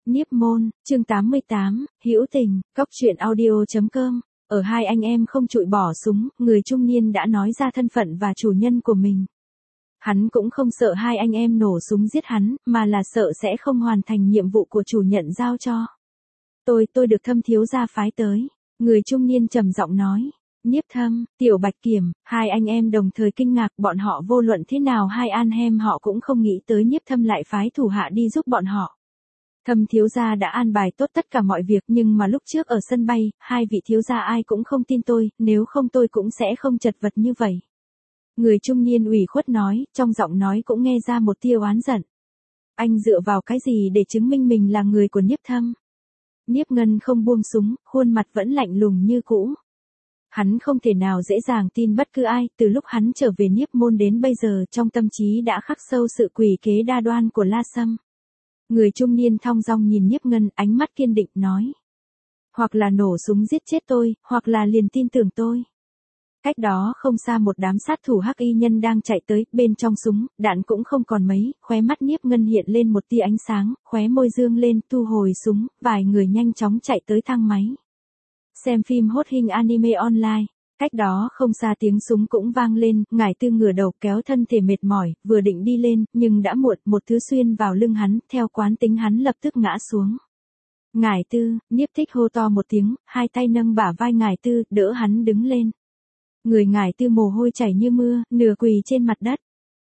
Nhiếp môn, chương 88, hữu tình, cóc truyện audio.com. Ở hai anh em không chụi bỏ súng, người trung niên đã nói ra thân phận và chủ nhân của mình. Hắn cũng không sợ hai anh em nổ súng giết hắn, mà là sợ sẽ không hoàn thành nhiệm vụ của chủ nhận giao cho. Tôi được Thâm thiếu gia phái tới. Người trung niên trầm giọng nói. Nhiếp Thâm, Tiểu Bạch Kiểm, hai anh em đồng thời kinh ngạc, bọn họ vô luận thế nào hai an hem họ cũng không nghĩ tới Nhiếp Thâm lại phái thủ hạ đi giúp bọn họ. Thâm thiếu gia đã an bài tốt tất cả mọi việc, nhưng mà lúc trước ở sân bay, hai vị thiếu gia ai cũng không tin tôi, nếu không tôi cũng sẽ không chật vật như vậy. Người trung niên ủy khuất nói, trong giọng nói cũng nghe ra một tia oán giận. Anh dựa vào cái gì để chứng minh mình là người của Nhiếp Thâm? Nhiếp Ngân không buông súng, khuôn mặt vẫn lạnh lùng như cũ. Hắn không thể nào dễ dàng tin bất cứ ai, từ lúc hắn trở về Nhiếp môn đến bây giờ trong tâm trí đã khắc sâu sự quỷ kế đa đoan của La Sâm. Người trung niên thong dong nhìn Nhiếp Ngân, ánh mắt kiên định nói. Hoặc là nổ súng giết chết tôi, hoặc là liền tin tưởng tôi. Cách đó không xa một đám sát thủ hắc y nhân đang chạy tới, bên trong súng, đạn cũng không còn mấy, khóe mắt Nhiếp Ngân hiện lên một tia ánh sáng, khóe môi dương lên, thu hồi súng, vài người nhanh chóng chạy tới thang máy. Xem phim hot hình anime online. Cách đó không xa tiếng súng cũng vang lên, Ngải Tư ngửa đầu kéo thân thể mệt mỏi, vừa định đi lên, nhưng đã muộn, một thứ xuyên vào lưng hắn, theo quán tính hắn lập tức ngã xuống. Ngải Tư, Nhiếp Thích hô to một tiếng, hai tay nâng bả vai Ngải Tư, đỡ hắn đứng lên. Người Ngải Tư mồ hôi chảy như mưa, nửa quỳ trên mặt đất.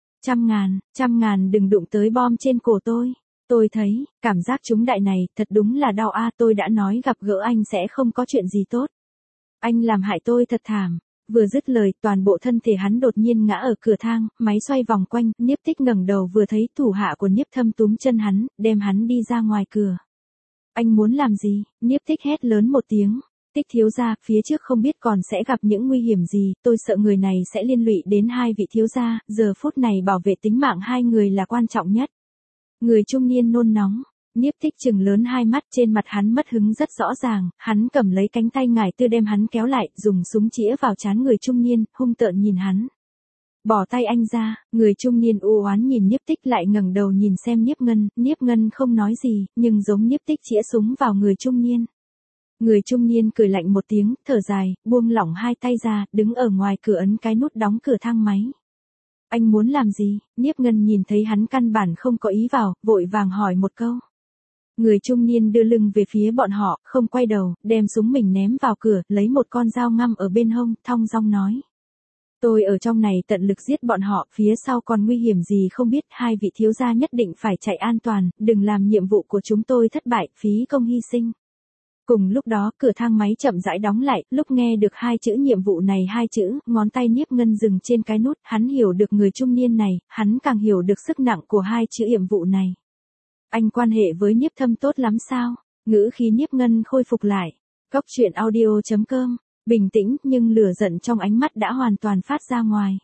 Trăm ngàn đừng đụng tới bom trên cổ tôi. Tôi thấy, cảm giác trúng đại này, thật đúng là đau a, tôi đã nói gặp gỡ anh sẽ không có chuyện gì tốt. Anh làm hại tôi thật thảm. Vừa dứt lời, toàn bộ thân thể hắn đột nhiên ngã ở cửa thang, máy xoay vòng quanh, Nhiếp Tích ngẩng đầu vừa thấy thủ hạ của Nhiếp Thâm túm chân hắn, đem hắn đi ra ngoài cửa. Anh muốn làm gì? Nhiếp Tích hét lớn một tiếng. Tích thiếu gia, phía trước không biết còn sẽ gặp những nguy hiểm gì, tôi sợ người này sẽ liên lụy đến hai vị thiếu gia, giờ phút này bảo vệ tính mạng hai người là quan trọng nhất. Người trung niên nôn nóng. Nhiếp Tích trừng lớn hai mắt, trên mặt hắn mất hứng rất rõ ràng, hắn cầm lấy cánh tay Ngải Tư đem hắn kéo lại, dùng súng chĩa vào trán người trung niên, hung tợn nhìn hắn. Bỏ tay anh ra, người trung niên u oán nhìn Nhiếp Tích lại ngẩng đầu nhìn xem Nhiếp Ngân không nói gì, nhưng giống Nhiếp Tích chĩa súng vào người trung niên. Người trung niên cười lạnh một tiếng, thở dài, buông lỏng hai tay ra, đứng ở ngoài cửa ấn cái nút đóng cửa thang máy. Anh muốn làm gì? Nhiếp Ngân nhìn thấy hắn căn bản không có ý vào, vội vàng hỏi một câu. Người trung niên đưa lưng về phía bọn họ, không quay đầu, đem súng mình ném vào cửa, lấy một con dao ngăm ở bên hông, thong dong nói. Tôi ở trong này tận lực giết bọn họ, phía sau còn nguy hiểm gì không biết, hai vị thiếu gia nhất định phải chạy an toàn, đừng làm nhiệm vụ của chúng tôi thất bại, phí công hy sinh. Cùng lúc đó, cửa thang máy chậm rãi đóng lại, lúc nghe được hai chữ nhiệm vụ này hai chữ, ngón tay Nhiếp Ngân dừng trên cái nút, hắn hiểu được người trung niên này, hắn càng hiểu được sức nặng của hai chữ nhiệm vụ này. Anh quan hệ với Nhiếp Thâm tốt lắm sao? Ngữ khí Nhiếp Ngân khôi phục lại. Cóc truyện audio.com, bình tĩnh nhưng lửa giận trong ánh mắt đã hoàn toàn phát ra ngoài.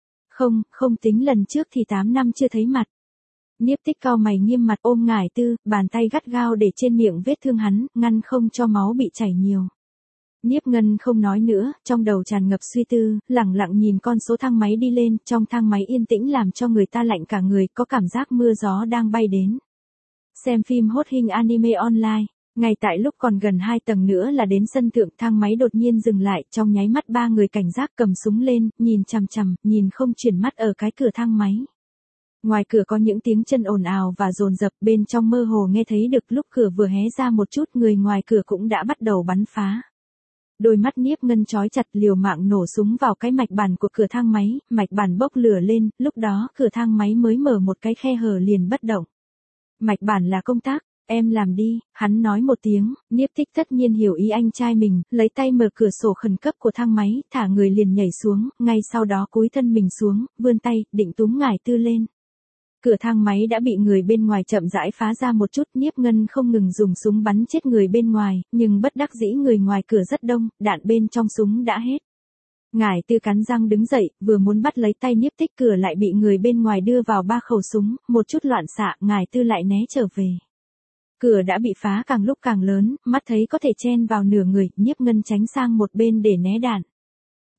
Không tính lần trước thì 8 năm chưa thấy mặt. Nhiếp Tích cau mày nghiêm mặt ôm Ngải Tư, bàn tay gắt gao để trên miệng vết thương hắn, ngăn không cho máu bị chảy nhiều. Nhiếp Ngân không nói nữa, trong đầu tràn ngập suy tư, lẳng lặng nhìn con số thang máy đi lên, trong thang máy yên tĩnh làm cho người ta lạnh cả người, có cảm giác mưa gió đang bay đến. Xem phim hot hình anime online. Ngay tại lúc còn gần 2 tầng nữa là đến sân thượng, thang máy đột nhiên dừng lại, trong nháy mắt ba người cảnh giác cầm súng lên, nhìn chằm chằm, nhìn không chuyển mắt ở cái cửa thang máy. Ngoài cửa có những tiếng chân ồn ào và dồn dập, bên trong mơ hồ nghe thấy được lúc cửa vừa hé ra một chút, người ngoài cửa cũng đã bắt đầu bắn phá. Đôi mắt Nhiếp Ngân chói chặt, liều mạng nổ súng vào cái mạch bàn của cửa thang máy, mạch bàn bốc lửa lên, lúc đó cửa thang máy mới mở một cái khe hở liền bất động. Mạch bản là công tác, em làm đi, hắn nói một tiếng, Nhiếp Tích tất nhiên hiểu ý anh trai mình, lấy tay mở cửa sổ khẩn cấp của thang máy, thả người liền nhảy xuống, ngay sau đó cúi thân mình xuống, vươn tay, định túm Ngải Tư lên. Cửa thang máy đã bị người bên ngoài chậm rãi phá ra một chút, Nhiếp Ngân không ngừng dùng súng bắn chết người bên ngoài, nhưng bất đắc dĩ người ngoài cửa rất đông, đạn bên trong súng đã hết. Ngải Tư cắn răng đứng dậy, vừa muốn bắt lấy tay Nhiếp Tích, cửa lại bị người bên ngoài đưa vào 3 khẩu súng, một chút loạn xạ, Ngải Tư lại né trở về. Cửa đã bị phá càng lúc càng lớn, mắt thấy có thể chen vào nửa người, Nhiếp Ngân tránh sang một bên để né đạn.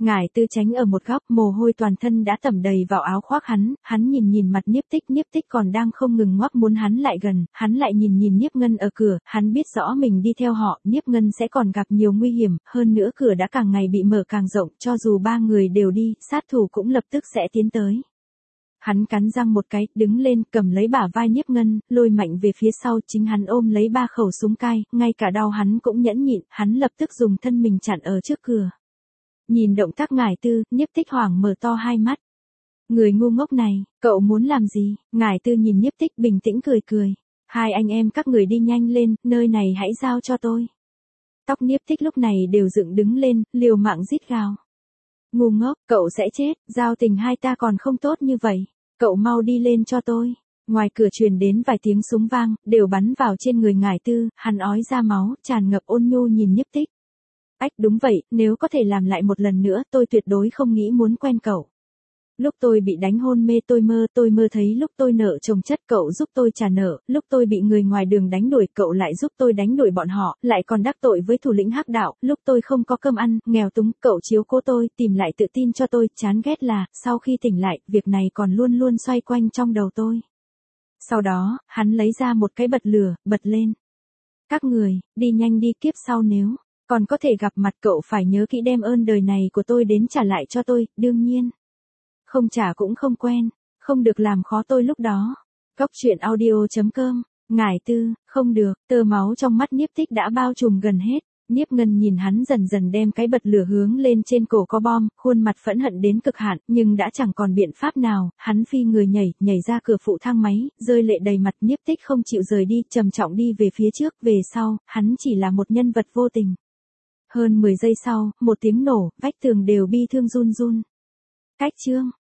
Ngải Tư tránh ở một góc, mồ hôi toàn thân đã tẩm đầy vào áo khoác hắn nhìn mặt Niếp Tích còn đang không ngừng ngoắc muốn hắn lại gần, hắn lại nhìn Niếp Ngân ở cửa, hắn biết rõ mình đi theo họ, Niếp Ngân sẽ còn gặp nhiều nguy hiểm, hơn nữa cửa đã càng ngày bị mở càng rộng, cho dù ba người đều đi, sát thủ cũng lập tức sẽ tiến tới. Hắn cắn răng một cái, đứng lên, cầm lấy bả vai Niếp Ngân, lôi mạnh về phía sau, chính hắn ôm lấy 3 khẩu súng cai, ngay cả đau hắn cũng nhẫn nhịn, hắn lập tức dùng thân mình chặn ở trước cửa. Nhìn động tác Ngải Tư, Niếp Tích hoảng mở to hai mắt. Người ngu ngốc này, cậu muốn làm gì? Ngải Tư nhìn Niếp Tích bình tĩnh cười. Hai anh em các người đi nhanh lên, nơi này hãy giao cho tôi. Tóc Niếp Tích lúc này đều dựng đứng lên, liều mạng rít gào. Ngu ngốc, cậu sẽ chết, giao tình hai ta còn không tốt như vậy. Cậu mau đi lên cho tôi. Ngoài cửa truyền đến vài tiếng súng vang, đều bắn vào trên người Ngải Tư, hắn ói ra máu, tràn ngập ôn nhu nhìn Niếp Tích. Ách đúng vậy, nếu có thể làm lại một lần nữa, tôi tuyệt đối không nghĩ muốn quen cậu. Lúc tôi bị đánh hôn mê tôi mơ thấy lúc tôi nợ chồng chất cậu giúp tôi trả nợ, lúc tôi bị người ngoài đường đánh đuổi cậu lại giúp tôi đánh đuổi bọn họ, lại còn đắc tội với thủ lĩnh hắc đạo, lúc tôi không có cơm ăn, nghèo túng, cậu chiếu cố tôi, tìm lại tự tin cho tôi, chán ghét là, sau khi tỉnh lại, việc này còn luôn luôn xoay quanh trong đầu tôi. Sau đó, hắn lấy ra một cái bật lửa, bật lên. Các người, đi nhanh đi, kiếp sau nếu còn có thể gặp mặt cậu phải nhớ kỹ đem ơn đời này của tôi đến trả lại cho tôi, đương nhiên. Không trả cũng không quen, không được làm khó tôi lúc đó. Cóc truyện audio.com, Ngải Tư, không được, tơ máu trong mắt Niếp Tích đã bao trùm gần hết. Niếp Ngân nhìn hắn dần dần đem cái bật lửa hướng lên trên cổ có bom, khuôn mặt phẫn hận đến cực hạn, nhưng đã chẳng còn biện pháp nào, hắn phi người nhảy ra cửa phụ thang máy, rơi lệ đầy mặt. Niếp Tích không chịu rời đi, trầm trọng đi về phía trước, về sau, hắn chỉ là một nhân vật vô tình. Hơn 10 giây sau, một tiếng nổ, vách tường đều bi thương run. Cách chương